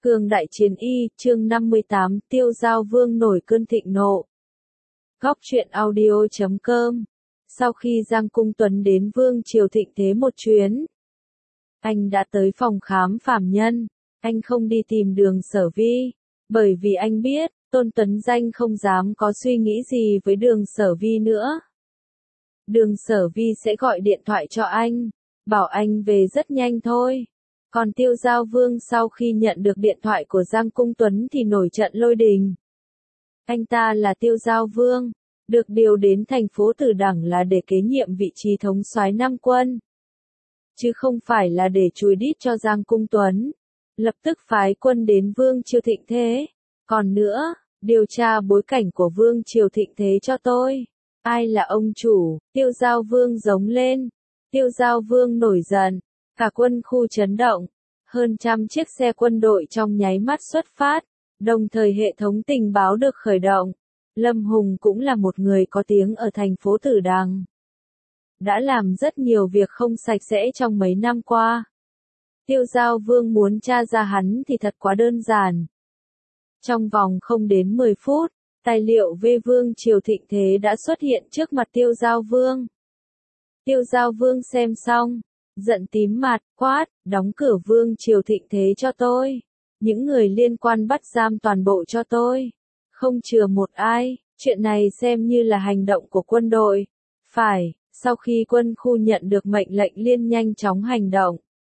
Cương đại chiến y, chương 58, Tiêu Giao Vương nổi cơn thịnh nộ. Góc truyện audio.com. Sau khi Giang Cung Tuấn đến Vương Triều Thịnh Thế một chuyến, anh đã tới phòng khám phàm nhân. Anh không đi tìm Đường Sở Vi, bởi vì anh biết, Tôn Tuấn Danh không dám có suy nghĩ gì với Đường Sở Vi nữa. Đường Sở Vi sẽ gọi điện thoại cho anh, bảo anh về rất nhanh thôi. Còn Tiêu Giao Vương sau khi nhận được điện thoại của Giang Cung Tuấn thì nổi trận lôi đình. Anh ta là Tiêu Giao Vương, được điều đến thành phố Tử Đẳng là để kế nhiệm vị trí thống soái Nam quân, chứ không phải là để chùi đít cho Giang Cung Tuấn. Lập tức phái quân đến Vương Triều Thịnh Thế. Còn nữa, điều tra bối cảnh của Vương Triều Thịnh Thế cho tôi. Ai là ông chủ? Tiêu Giao Vương giống lên. Tiêu Giao Vương nổi giận. Cả quân khu chấn động. Hơn trăm chiếc xe quân đội trong nháy mắt xuất phát. Đồng thời hệ thống tình báo được khởi động. Lâm Hùng cũng là một người có tiếng ở thành phố Tử Đằng. Đã làm rất nhiều việc không sạch sẽ trong mấy năm qua. Tiêu Giao Vương muốn tra ra hắn thì thật quá đơn giản. Trong vòng không đến 10 phút, tài liệu về Vương Triều Thịnh Thế đã xuất hiện trước mặt Tiêu Giao Vương. Tiêu Giao Vương xem xong, giận tím mặt, quát, đóng cửa Vương Triều Thịnh Thế cho tôi. Những người liên quan bắt giam toàn bộ cho tôi. Không chừa một ai, chuyện này xem như là hành động của quân đội. Phải, sau khi quân khu nhận được mệnh lệnh liên nhanh chóng hành động.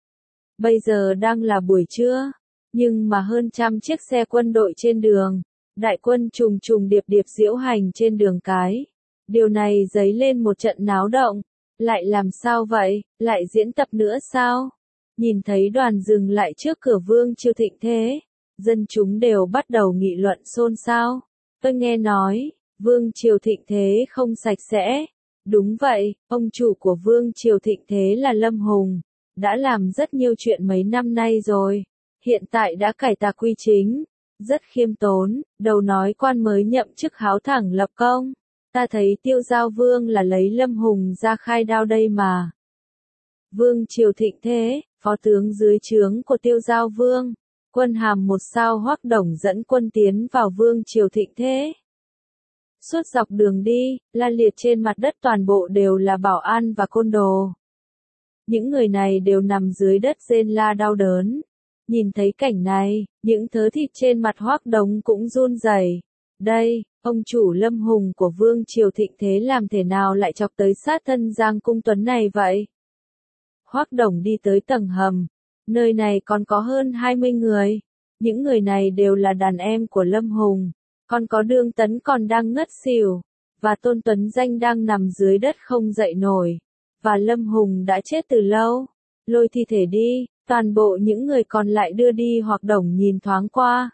Bây giờ đang là buổi trưa, nhưng mà hơn trăm chiếc xe quân đội trên đường, đại quân trùng trùng điệp điệp diễu hành trên đường cái. Điều này dấy lên một trận náo động. Lại làm sao vậy, lại diễn tập nữa sao? Nhìn thấy đoàn dừng lại trước cửa Vương Triều Thịnh Thế, dân chúng đều bắt đầu nghị luận xôn xao. Tôi nghe nói, Vương Triều Thịnh Thế không sạch sẽ. Đúng vậy, ông chủ của Vương Triều Thịnh Thế là Lâm Hùng. Đã làm rất nhiều chuyện mấy năm nay rồi. Hiện tại đã cải tà quy chính. Rất khiêm tốn, đầu nói quan mới nhậm chức háo thẳng lập công. Ta thấy Tiêu Giao Vương là lấy Lâm Hùng ra khai đao đây mà. Vương Triều Thịnh Thế, phó tướng dưới trướng của Tiêu Giao Vương. Quân hàm 1 sao Hoắc Đồng dẫn quân tiến vào Vương Triều Thịnh Thế. Suốt dọc đường đi, la liệt trên mặt đất toàn bộ đều là bảo an và côn đồ. Những người này đều nằm dưới đất rên la đau đớn. Nhìn thấy cảnh này, những thớ thịt trên mặt Hoắc Đồng cũng run rẩy. Đây, ông chủ Lâm Hùng của Vương Triều Thịnh Thế làm thế nào lại chọc tới sát thân Giang Cung Tuấn này vậy? Hoắc Đồng đi tới tầng hầm. Nơi này còn có hơn 20 người. Những người này đều là đàn em của Lâm Hùng. Còn có Đường Tấn còn đang ngất xỉu. Và Tôn Tuấn Danh đang nằm dưới đất không dậy nổi. Và Lâm Hùng đã chết từ lâu. Lôi thi thể đi, toàn bộ những người còn lại đưa đi. Hoắc Đồng nhìn thoáng qua.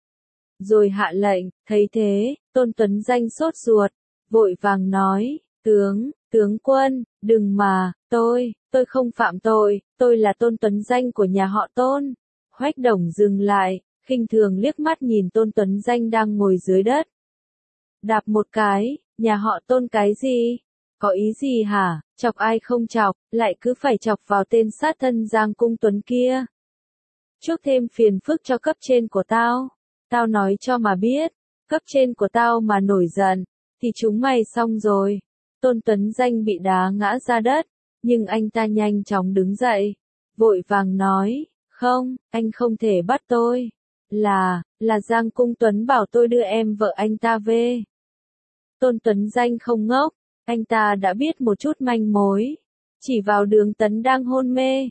Rồi hạ lệnh, thấy thế, Tôn Tuấn Danh sốt ruột, vội vàng nói, tướng quân, đừng mà, tôi không phạm tội, tôi là Tôn Tuấn Danh của nhà họ Tôn. Hoắc Đồng dừng lại, khinh thường liếc mắt nhìn Tôn Tuấn Danh đang ngồi dưới đất. Đạp một cái, nhà họ Tôn cái gì? Có ý gì hả? Chọc ai không chọc, lại cứ phải chọc vào tên sát thân Giang Cung Tuấn kia. Chuốc thêm phiền phức cho cấp trên của tao. Tao nói cho mà biết, cấp trên của tao mà nổi giận, thì chúng mày xong rồi. Tôn Tuấn Danh bị đá ngã ra đất, nhưng anh ta nhanh chóng đứng dậy, vội vàng nói, không, anh không thể bắt tôi. Là Giang Cung Tuấn bảo tôi đưa em vợ anh ta về. Tôn Tuấn Danh không ngốc, anh ta đã biết một chút manh mối. Chỉ vào Đường Tấn đang hôn mê.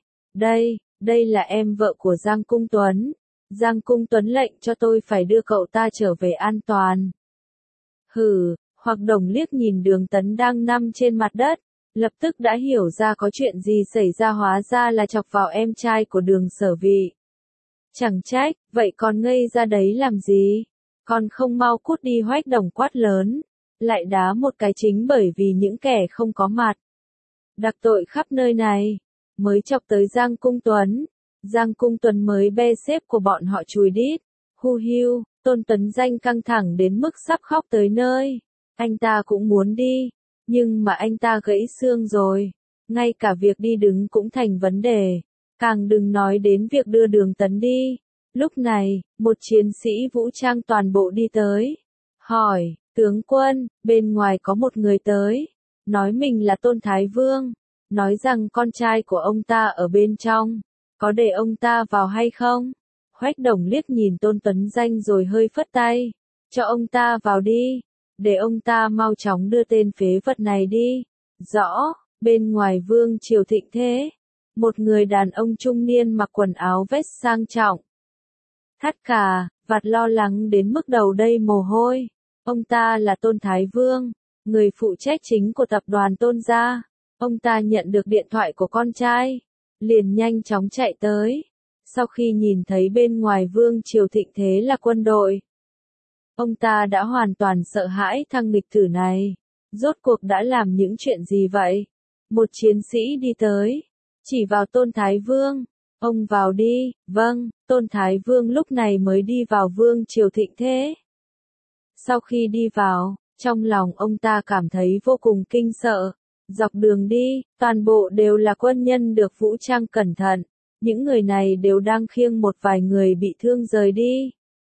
Đây là em vợ của Giang Cung Tuấn. Giang Cung Tuấn lệnh cho tôi phải đưa cậu ta trở về an toàn. Hừ, Hoắc Đồng liếc nhìn Đường Tấn đang nằm trên mặt đất, lập tức đã hiểu ra có chuyện gì xảy ra, hóa ra là chọc vào em trai của Đường Sở Vi. Chẳng trách, vậy còn ngây ra đấy làm gì? Còn không mau cút đi. Hoắc Đồng quát lớn, lại đá một cái chính bởi vì những kẻ không có mặt. Đặc tội khắp nơi này, mới chọc tới Giang Cung Tuấn. Giang Cung Tuấn mới bê xếp của bọn họ chùi đít. Hu hiu, Tôn Tuấn Danh căng thẳng đến mức sắp khóc tới nơi. Anh ta cũng muốn đi, nhưng mà anh ta gãy xương rồi. Ngay cả việc đi đứng cũng thành vấn đề. Càng đừng nói đến việc đưa Đường Tấn đi. Lúc này, một chiến sĩ vũ trang toàn bộ đi tới. Hỏi, tướng quân, bên ngoài có một người tới. Nói mình là Tôn Thái Vương. Nói rằng con trai của ông ta ở bên trong. Có để ông ta vào hay không? Hoách Đồng liếc nhìn Tôn Tuấn Danh rồi hơi phất tay. Cho ông ta vào đi. Để ông ta mau chóng đưa tên phế vật này đi. Rõ, bên ngoài vương triều thịnh thế. Một người đàn ông trung niên mặc quần áo vest sang trọng. Thắt cà, vạt lo lắng đến mức đầu đầy mồ hôi. Ông ta là Tôn Thái Vương, người phụ trách chính của tập đoàn Tôn gia. Ông ta nhận được điện thoại của con trai, liền nhanh chóng chạy tới. Sau khi nhìn thấy bên ngoài vương triều thịnh thế là quân đội, ông ta đã hoàn toàn sợ hãi thằng nghịch tử này. Rốt cuộc đã làm những chuyện gì vậy? Một chiến sĩ đi tới, chỉ vào Tôn Thái Vương. Ông vào đi. Vâng, Tôn Thái Vương lúc này mới đi vào vương triều thịnh thế. Sau khi đi vào, trong lòng ông ta cảm thấy vô cùng kinh sợ. Dọc đường đi, toàn bộ đều là quân nhân được vũ trang cẩn thận. Những người này đều đang khiêng một vài người bị thương rời đi.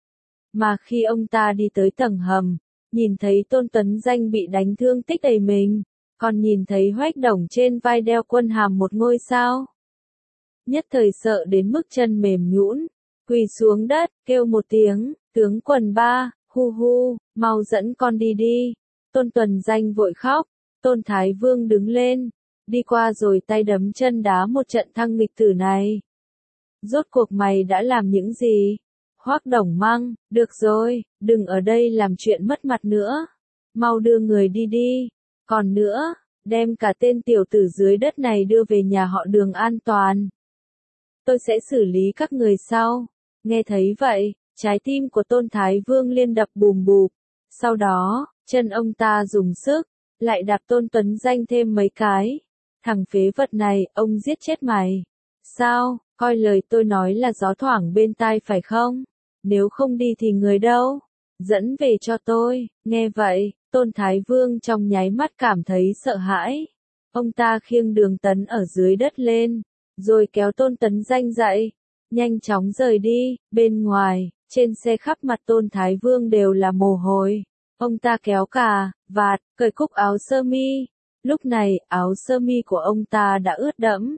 Mà khi ông ta đi tới tầng hầm, nhìn thấy Tôn Tuấn Danh bị đánh thương tích đầy mình, còn nhìn thấy Hoách Đồng trên vai đeo quân hàm một ngôi sao. Nhất thời sợ đến mức chân mềm nhũn, quỳ xuống đất, kêu một tiếng, tướng quần ba, hu hu, mau dẫn con đi đi. Tôn Tuấn Danh vội khóc. Tôn Thái Vương đứng lên, đi qua rồi tay đấm chân đá một trận thằng nghịch tử này. Rốt cuộc mày đã làm những gì? Hoác Đồng mắng, được rồi, đừng ở đây làm chuyện mất mặt nữa. Mau đưa người đi đi. Còn nữa, đem cả tên tiểu tử dưới đất này đưa về nhà họ Đường an toàn. Tôi sẽ xử lý các người sau. Nghe thấy vậy, trái tim của Tôn Thái Vương liên đập bùm bụp. Sau đó, chân ông ta dùng sức, lại đạp Tôn Tuấn Danh thêm mấy cái. Thằng phế vật này, ông giết chết mày. Sao, coi lời tôi nói là gió thoảng bên tai phải không? Nếu không đi thì người đâu? Dẫn về cho tôi. Nghe vậy, Tôn Thái Vương trong nháy mắt cảm thấy sợ hãi. Ông ta khiêng Đường Tấn ở dưới đất lên, rồi kéo Tôn Tuấn Danh dậy, nhanh chóng rời đi. Bên ngoài, trên xe khắp mặt Tôn Thái Vương đều là mồ hôi. Ông ta kéo cà, vạt, cởi cúc áo sơ mi. Lúc này, áo sơ mi của ông ta đã ướt đẫm.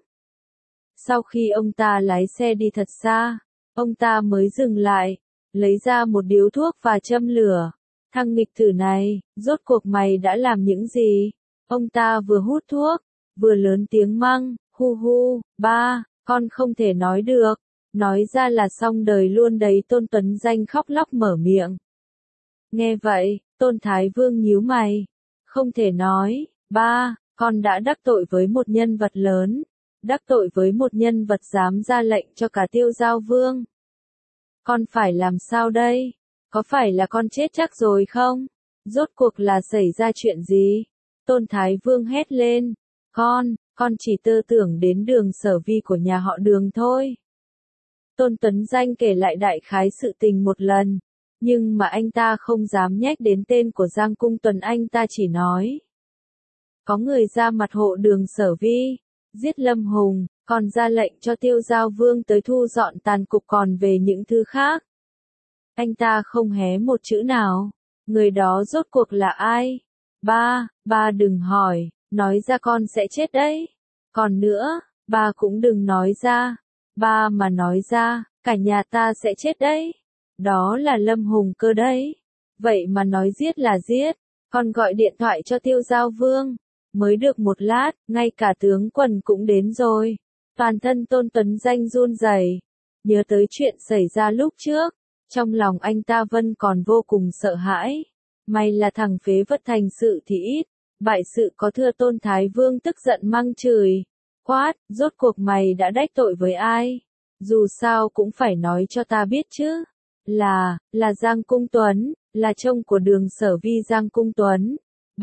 Sau khi ông ta lái xe đi thật xa, ông ta mới dừng lại, lấy ra một điếu thuốc và châm lửa. Thằng nghịch tử này, rốt cuộc mày đã làm những gì? Ông ta vừa hút thuốc, vừa lớn tiếng mắng, hu hu, ba, con không thể nói được. Nói ra là xong đời luôn đấy. Tôn Tuấn Danh khóc lóc mở miệng. Nghe vậy, Tôn Thái Vương nhíu mày. Không thể nói, ba, con đã đắc tội với một nhân vật lớn. Đắc tội với một nhân vật dám ra lệnh cho cả Tiêu Giao Vương. Con phải làm sao đây? Có phải là con chết chắc rồi không? Rốt cuộc là xảy ra chuyện gì? Tôn Thái Vương hét lên. Con chỉ tơ tưởng đến Đường Sở Vi của nhà họ Đường thôi. Tôn Tuấn Danh kể lại đại khái sự tình một lần. Nhưng mà anh ta không dám nhắc đến tên của Giang Cung Tuấn, anh ta chỉ nói. Có người ra mặt hộ Đường Sở Vi, giết Lâm Hùng, còn ra lệnh cho Tiêu Giao Vương tới thu dọn tàn cục, còn về những thứ khác. Anh ta không hé một chữ nào. Người đó rốt cuộc là ai? Ba đừng hỏi, nói ra con sẽ chết đấy. Còn nữa, ba cũng đừng nói ra. Ba mà nói ra, cả nhà ta sẽ chết đấy. Đó là Lâm Hùng cơ đấy. Vậy mà nói giết là giết. Con gọi điện thoại cho Tiêu Giao Vương. Mới được một lát, ngay cả tướng quân cũng đến rồi. Toàn thân Tôn Tuấn Danh run rẩy, nhớ tới chuyện xảy ra lúc trước. Trong lòng anh ta vẫn còn vô cùng sợ hãi. May là thằng phế vật thành sự thì ít, bại sự có thưa. Tôn Thái Vương tức giận mắng chửi. Quát, rốt cuộc mày đã đắc tội với ai? Dù sao cũng phải nói cho ta biết chứ. Là Giang Cung Tuấn, là chồng của Đường Sở Vi. Giang Cung Tuấn.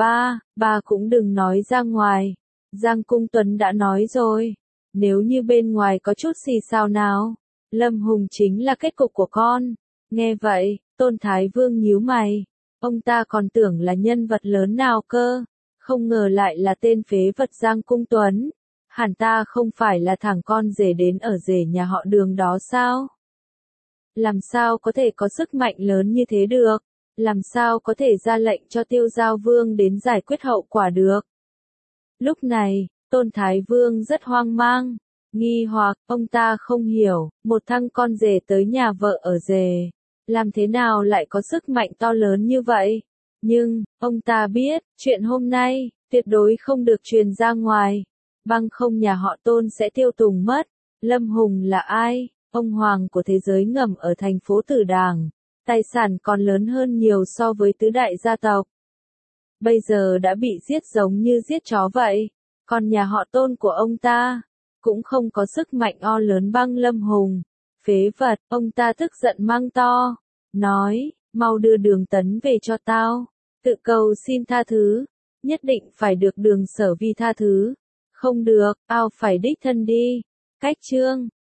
Ba cũng đừng nói ra ngoài. Giang Cung Tuấn đã nói rồi. Nếu như bên ngoài có chút xì xào nào, Lâm Hùng chính là kết cục của con. Nghe vậy, Tôn Thái Vương nhíu mày. Ông ta còn tưởng là nhân vật lớn nào cơ. Không ngờ lại là tên phế vật Giang Cung Tuấn. Hẳn ta không phải là thằng con rể đến ở rể nhà họ Đường đó sao? làm sao có thể có sức mạnh lớn như thế được, làm sao có thể ra lệnh cho Tiêu Giao Vương đến giải quyết hậu quả được. Lúc này, Tôn Thái Vương rất hoang mang, nghi hoặc, ông ta không hiểu, một thằng con rể tới nhà vợ ở rể, làm thế nào lại có sức mạnh to lớn như vậy? Nhưng, ông ta biết, chuyện hôm nay, tuyệt đối không được truyền ra ngoài, bằng không nhà họ Tôn sẽ tiêu tùng mất. Lâm Hùng là ai? Ông hoàng của thế giới ngầm ở thành phố Tử Đàng, tài sản còn lớn hơn nhiều so với tứ đại gia tộc. Bây giờ đã bị giết giống như giết chó vậy, còn nhà họ Tôn của ông ta, cũng không có sức mạnh o lớn bằng Lâm Hùng. Phế vật, ông ta tức giận mang to, nói, mau đưa Đường Tấn về cho tao, tự cầu xin tha thứ, nhất định phải được Đường Sở Vi tha thứ, không được, tao phải đích thân đi. Cách chương